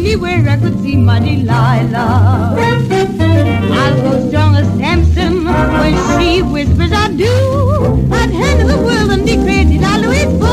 anywhere I could see my Delilah. I'll go strong as Samson when she whispers I do. I'd handle the world and declare Delilah is